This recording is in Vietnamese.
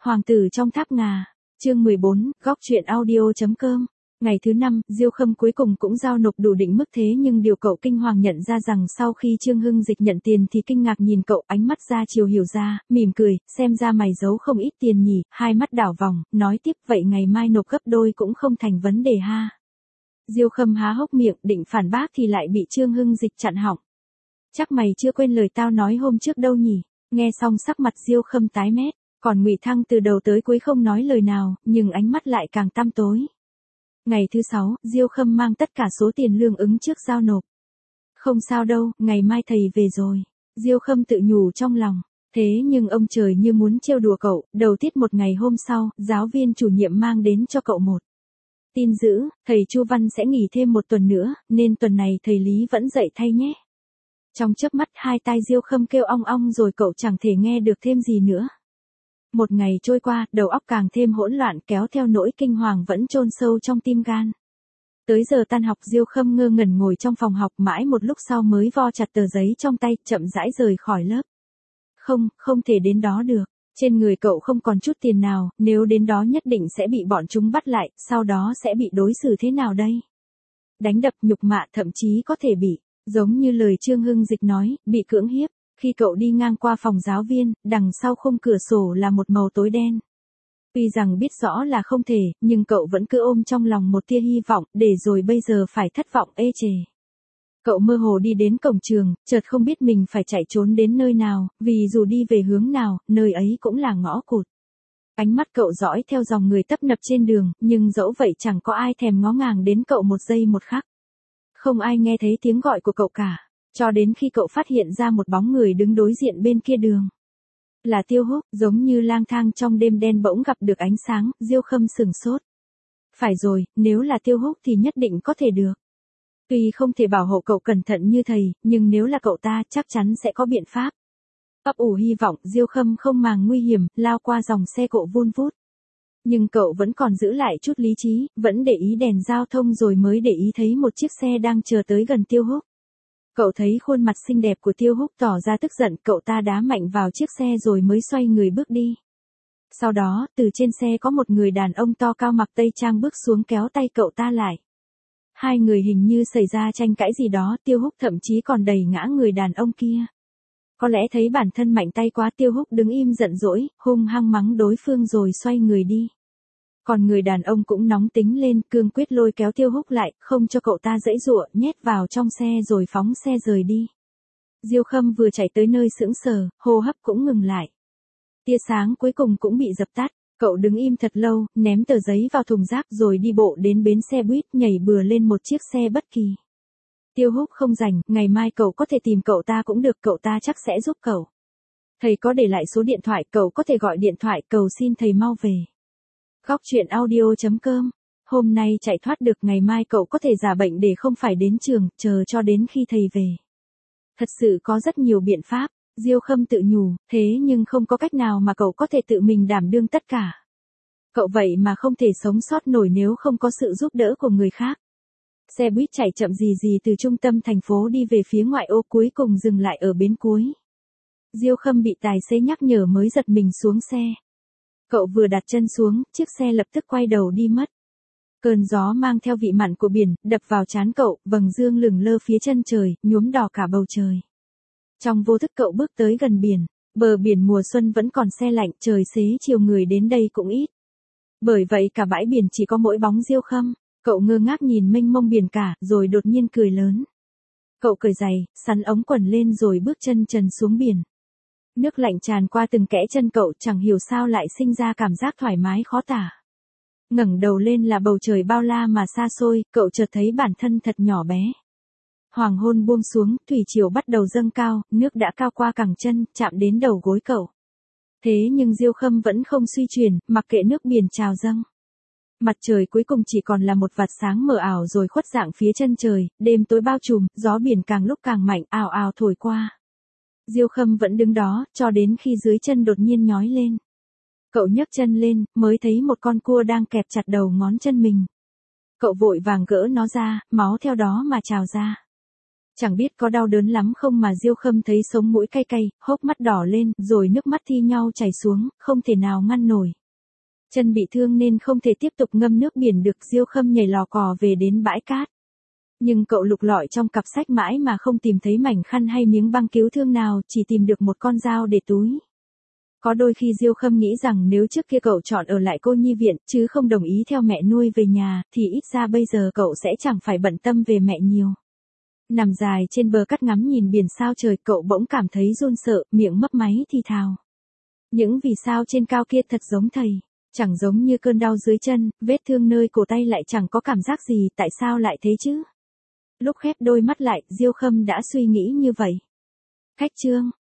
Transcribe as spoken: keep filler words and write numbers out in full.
Hoàng tử trong tháp ngà, chương mười bốn, góc truyện audio.com. Ngày thứ năm, Diêu Khâm cuối cùng cũng giao nộp đủ định mức thế nhưng điều cậu kinh hoàng nhận ra rằng sau khi Trương Hưng Dịch nhận tiền thì kinh ngạc nhìn cậu, ánh mắt ra chiều hiểu ra, mỉm cười, xem ra mày giấu không ít tiền nhỉ, hai mắt đảo vòng, nói tiếp vậy ngày mai nộp gấp đôi cũng không thành vấn đề ha. Diêu Khâm há hốc miệng định phản bác thì lại bị Trương Hưng Dịch chặn họng. Chắc mày chưa quên lời tao nói hôm trước đâu nhỉ, nghe xong sắc mặt Diêu Khâm tái mét. Còn Ngụy Thăng từ đầu tới cuối không nói lời nào, nhưng ánh mắt lại càng tăm tối. Ngày thứ sáu, Diêu Khâm mang tất cả số tiền lương ứng trước giao nộp. Không sao đâu, ngày mai thầy về rồi. Diêu Khâm tự nhủ trong lòng. Thế nhưng ông trời như muốn trêu đùa cậu, đầu tiết một ngày hôm sau, giáo viên chủ nhiệm mang đến cho cậu một tin dữ, thầy Chu Văn sẽ nghỉ thêm một tuần nữa, nên tuần này thầy Lý vẫn dạy thay nhé. Trong chớp mắt hai tai Diêu Khâm kêu ong ong rồi cậu chẳng thể nghe được thêm gì nữa. Một ngày trôi qua, đầu óc càng thêm hỗn loạn kéo theo nỗi kinh hoàng vẫn chôn sâu trong tim gan. Tới giờ tan học Diêu Khâm ngơ ngẩn ngồi trong phòng học mãi một lúc sau mới vo chặt tờ giấy trong tay, chậm rãi rời khỏi lớp. Không, không thể đến đó được. Trên người cậu không còn chút tiền nào, nếu đến đó nhất định sẽ bị bọn chúng bắt lại, sau đó sẽ bị đối xử thế nào đây? Đánh đập, nhục mạ, thậm chí có thể bị, giống như lời Trương Hưng Dịch nói, bị cưỡng hiếp. Khi cậu đi ngang qua phòng giáo viên, đằng sau khung cửa sổ là một màu tối đen. Tuy rằng biết rõ là không thể, nhưng cậu vẫn cứ ôm trong lòng một tia hy vọng, để rồi bây giờ phải thất vọng ê chề. Cậu mơ hồ đi đến cổng trường, chợt không biết mình phải chạy trốn đến nơi nào, vì dù đi về hướng nào, nơi ấy cũng là ngõ cụt. Ánh mắt cậu dõi theo dòng người tấp nập trên đường, nhưng dẫu vậy chẳng có ai thèm ngó ngàng đến cậu một giây một khắc. Không ai nghe thấy tiếng gọi của cậu cả. Cho đến khi cậu phát hiện ra một bóng người đứng đối diện bên kia đường. Là Tiêu Húc, giống như lang thang trong đêm đen bỗng gặp được ánh sáng, Diêu Khâm sửng sốt. Phải rồi, nếu là Tiêu Húc thì nhất định có thể được. Tuy không thể bảo hộ cậu cẩn thận như thầy, nhưng nếu là cậu ta chắc chắn sẽ có biện pháp. Ấp ủ hy vọng, Diêu Khâm không màng nguy hiểm, lao qua dòng xe cộ vun vút. Nhưng cậu vẫn còn giữ lại chút lý trí, vẫn để ý đèn giao thông rồi mới để ý thấy một chiếc xe đang chờ tới gần Tiêu Húc. Cậu thấy khuôn mặt xinh đẹp của Tiêu Húc tỏ ra tức giận, cậu ta đá mạnh vào chiếc xe rồi mới xoay người bước đi. Sau đó, từ trên xe có một người đàn ông to cao mặc tây trang bước xuống kéo tay cậu ta lại. Hai người hình như xảy ra tranh cãi gì đó, Tiêu Húc thậm chí còn đẩy ngã người đàn ông kia. Có lẽ thấy bản thân mạnh tay quá, Tiêu Húc đứng im giận dỗi, hung hăng mắng đối phương rồi xoay người đi. Còn người đàn ông cũng nóng tính lên, cương quyết lôi kéo Tiêu Húc lại, không cho cậu ta giãy giụa, nhét vào trong xe rồi phóng xe rời đi. Diêu Khâm vừa chạy tới nơi sững sờ, hô hấp cũng ngừng lại. Tia sáng cuối cùng cũng bị dập tắt, cậu đứng im thật lâu, ném tờ giấy vào thùng rác rồi đi bộ đến bến xe buýt, nhảy bừa lên một chiếc xe bất kỳ. Tiêu Húc không rảnh, ngày mai cậu có thể tìm cậu ta cũng được, cậu ta chắc sẽ giúp cậu. Thầy có để lại số điện thoại, cậu có thể gọi điện thoại cầu xin thầy mau về. Góc truyện audio.com. Hôm nay chạy thoát được, ngày mai cậu có thể giả bệnh để không phải đến trường, chờ cho đến khi thầy về. Thật sự có rất nhiều biện pháp, Diêu Khâm tự nhủ, thế nhưng không có cách nào mà cậu có thể tự mình đảm đương tất cả. Cậu vậy mà không thể sống sót nổi nếu không có sự giúp đỡ của người khác. Xe buýt chạy chậm rì rì từ trung tâm thành phố đi về phía ngoại ô, cuối cùng dừng lại ở bến cuối. Diêu Khâm bị tài xế nhắc nhở mới giật mình xuống xe. Cậu vừa đặt chân xuống, chiếc xe lập tức quay đầu đi mất. Cơn gió mang theo vị mặn của biển, đập vào trán cậu, vầng dương lửng lơ phía chân trời, nhuốm đỏ cả bầu trời. Trong vô thức cậu bước tới gần biển, bờ biển mùa xuân vẫn còn se lạnh, trời xế chiều người đến đây cũng ít. Bởi vậy cả bãi biển chỉ có mỗi bóng Diêu Khâm, cậu ngơ ngác nhìn mênh mông biển cả, rồi đột nhiên cười lớn. Cậu cởi giày, sắn ống quần lên rồi bước chân trần xuống biển. Nước lạnh tràn qua từng kẽ chân cậu, chẳng hiểu sao lại sinh ra cảm giác thoải mái khó tả. Ngẩng đầu lên là bầu trời bao la mà xa xôi, cậu chợt thấy bản thân thật nhỏ bé. Hoàng hôn buông xuống, thủy triều bắt đầu dâng cao, nước đã cao qua cẳng chân, chạm đến đầu gối cậu. Thế nhưng Diêu Khâm vẫn không suy chuyển, mặc kệ nước biển trào dâng. Mặt trời cuối cùng chỉ còn là một vạt sáng mờ ảo rồi khuất dạng phía chân trời, đêm tối bao trùm, gió biển càng lúc càng mạnh, ào ào thổi qua. Diêu Khâm vẫn đứng đó, cho đến khi dưới chân đột nhiên nhói lên. Cậu nhấc chân lên, mới thấy một con cua đang kẹp chặt đầu ngón chân mình. Cậu vội vàng gỡ nó ra, máu theo đó mà trào ra. Chẳng biết có đau đớn lắm không mà Diêu Khâm thấy sống mũi cay cay, hốc mắt đỏ lên, rồi nước mắt thi nhau chảy xuống, không thể nào ngăn nổi. Chân bị thương nên không thể tiếp tục ngâm nước biển được, Diêu Khâm nhảy lò cò về đến bãi cát. Nhưng cậu lục lọi trong cặp sách mãi mà không tìm thấy mảnh khăn hay miếng băng cứu thương nào, chỉ tìm được một con dao để túi. Có đôi khi Diêu Khâm nghĩ rằng nếu trước kia cậu chọn ở lại cô nhi viện, chứ không đồng ý theo mẹ nuôi về nhà, thì ít ra bây giờ cậu sẽ chẳng phải bận tâm về mẹ nhiều. Nằm dài trên bờ cát ngắm nhìn biển sao trời, cậu bỗng cảm thấy run sợ, miệng mấp máy thì thào. Những vì sao trên cao kia thật giống thầy, chẳng giống như cơn đau dưới chân, vết thương nơi cổ tay lại chẳng có cảm giác gì, tại sao lại thế chứ? Lúc khép đôi mắt lại, Diêu Khâm đã suy nghĩ như vậy. Khách trương